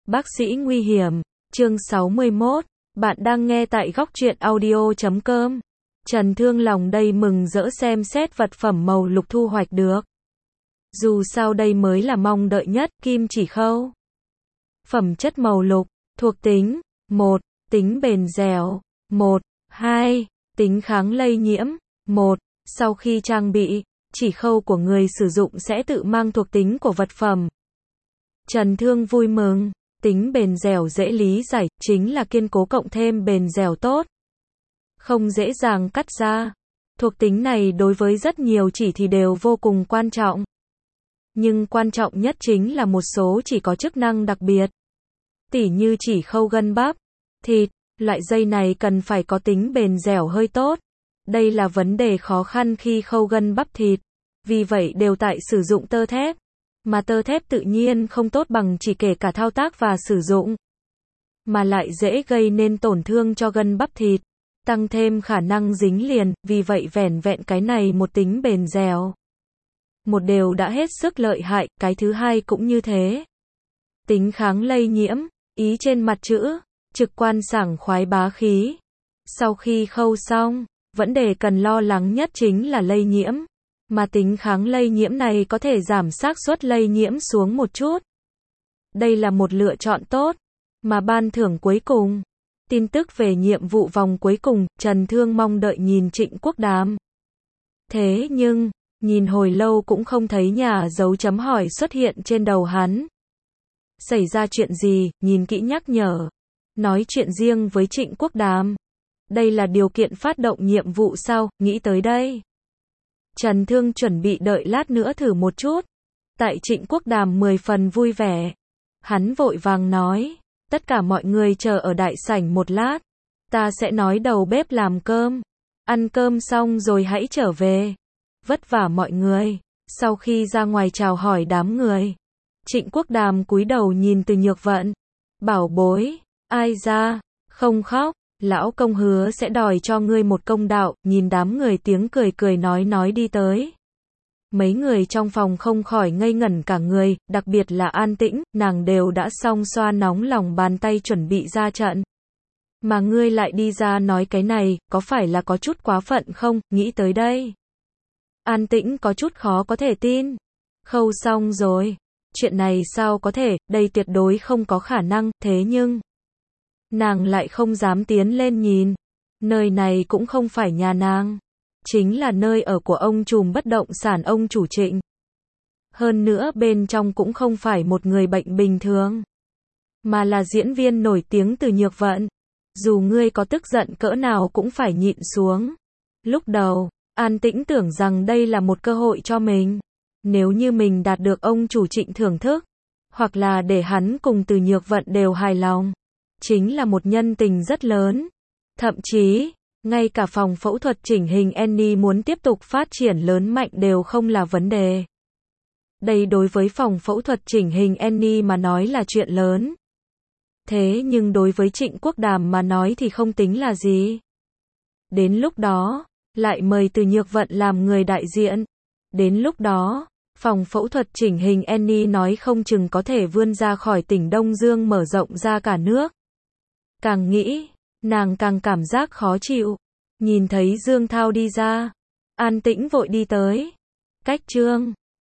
Bác sĩ nguy hiểm, chương 61, bạn đang nghe tại góc truyện audio.com. Trần Thương lòng đầy mừng rỡ xem xét vật phẩm màu lục thu hoạch được. Dù sao đây mới là mong đợi nhất, kim chỉ khâu. Phẩm chất màu lục, thuộc tính, 1, tính bền dẻo, 1, 2, tính kháng lây nhiễm, 1, sau khi trang bị, chỉ khâu của người sử dụng sẽ tự mang thuộc tính của vật phẩm. Trần Thương vui mừng, tính bền dẻo dễ lý giải, chính là kiên cố cộng thêm bền dẻo tốt. Không dễ dàng cắt ra. Thuộc tính này đối với rất nhiều chỉ thì đều vô cùng quan trọng. Nhưng quan trọng nhất chính là một số chỉ có chức năng đặc biệt. Tỉ như chỉ khâu gân bắp, thịt, loại dây này cần phải có tính bền dẻo hơi tốt. Đây là vấn đề khó khăn khi khâu gân bắp thịt. Vì vậy đều tại sử dụng tơ thép. Mà tơ thép tự nhiên không tốt bằng chỉ kể cả thao tác và sử dụng. Mà lại dễ gây nên tổn thương cho gân bắp thịt. Tăng thêm khả năng dính liền, vì vậy vẻn vẹn cái này một tính bền dẻo. Một đều đã hết sức lợi hại, cái thứ hai cũng như thế. Tính kháng lây nhiễm, ý trên mặt chữ, trực quan sảng khoái bá khí. Sau khi khâu xong, vấn đề cần lo lắng nhất chính là lây nhiễm. Mà tính kháng lây nhiễm này có thể giảm xác suất lây nhiễm xuống một chút. Đây là một lựa chọn tốt. Mà ban thưởng cuối cùng. Tin tức về nhiệm vụ vòng cuối cùng, Trần Thương mong đợi nhìn Trịnh Quốc Đàm. Thế nhưng, nhìn hồi lâu cũng không thấy nhà dấu chấm hỏi xuất hiện trên đầu hắn. Xảy ra chuyện gì, nhìn kỹ nhắc nhở. Nói chuyện riêng với Trịnh Quốc Đàm. Đây là điều kiện phát động nhiệm vụ sao, nghĩ tới đây. Trần Thương chuẩn bị đợi lát nữa thử một chút. Tại Trịnh Quốc Đàm 10 phần vui vẻ. Hắn vội vàng nói, tất cả mọi người chờ ở đại sảnh một lát. Ta sẽ nói đầu bếp làm cơm. Ăn cơm xong rồi hãy trở về. Vất vả mọi người. Sau khi ra ngoài chào hỏi đám người. Trịnh Quốc Đàm cúi đầu nhìn Từ Nhược Vận. Bảo bối, ai ra, không khóc. Lão công hứa sẽ đòi cho ngươi một công đạo, nhìn đám người tiếng cười cười nói đi tới. Mấy người trong phòng không khỏi ngây ngẩn cả người, đặc biệt là An Tĩnh, nàng đều đã xong xoa nóng lòng bàn tay chuẩn bị ra trận. Mà ngươi lại đi ra nói cái này, có phải là có chút quá phận không, nghĩ tới đây. An Tĩnh có chút khó có thể tin. Khâu xong rồi. Chuyện này sao có thể, đây tuyệt đối không có khả năng, thế nhưng. Nàng lại không dám tiến lên nhìn. Nơi này cũng không phải nhà nàng. Chính là nơi ở của ông trùm bất động sản ông chủ Trịnh. Hơn nữa bên trong cũng không phải một người bệnh bình thường. Mà là diễn viên nổi tiếng Từ Nhược Vận. Dù ngươi có tức giận cỡ nào cũng phải nhịn xuống. Lúc đầu, An Tĩnh tưởng rằng đây là một cơ hội cho mình. Nếu như mình đạt được ông chủ Trịnh thưởng thức. Hoặc là để hắn cùng Từ Nhược Vận đều hài lòng. Chính là một nhân tình rất lớn. Thậm chí, ngay cả phòng phẫu thuật chỉnh hình Annie muốn tiếp tục phát triển lớn mạnh đều không là vấn đề. Đây đối với phòng phẫu thuật chỉnh hình Annie mà nói là chuyện lớn. Thế nhưng đối với Trịnh Quốc Đàm mà nói thì không tính là gì. Đến lúc đó, lại mời Từ Nhược Vận làm người đại diện. Đến lúc đó, phòng phẫu thuật chỉnh hình Annie nói không chừng có thể vươn ra khỏi tỉnh Đông Dương mở rộng ra cả nước. Càng nghĩ, nàng càng cảm giác khó chịu. Nhìn thấy Dương Thao đi ra, An Tĩnh vội đi tới. Cách Trương,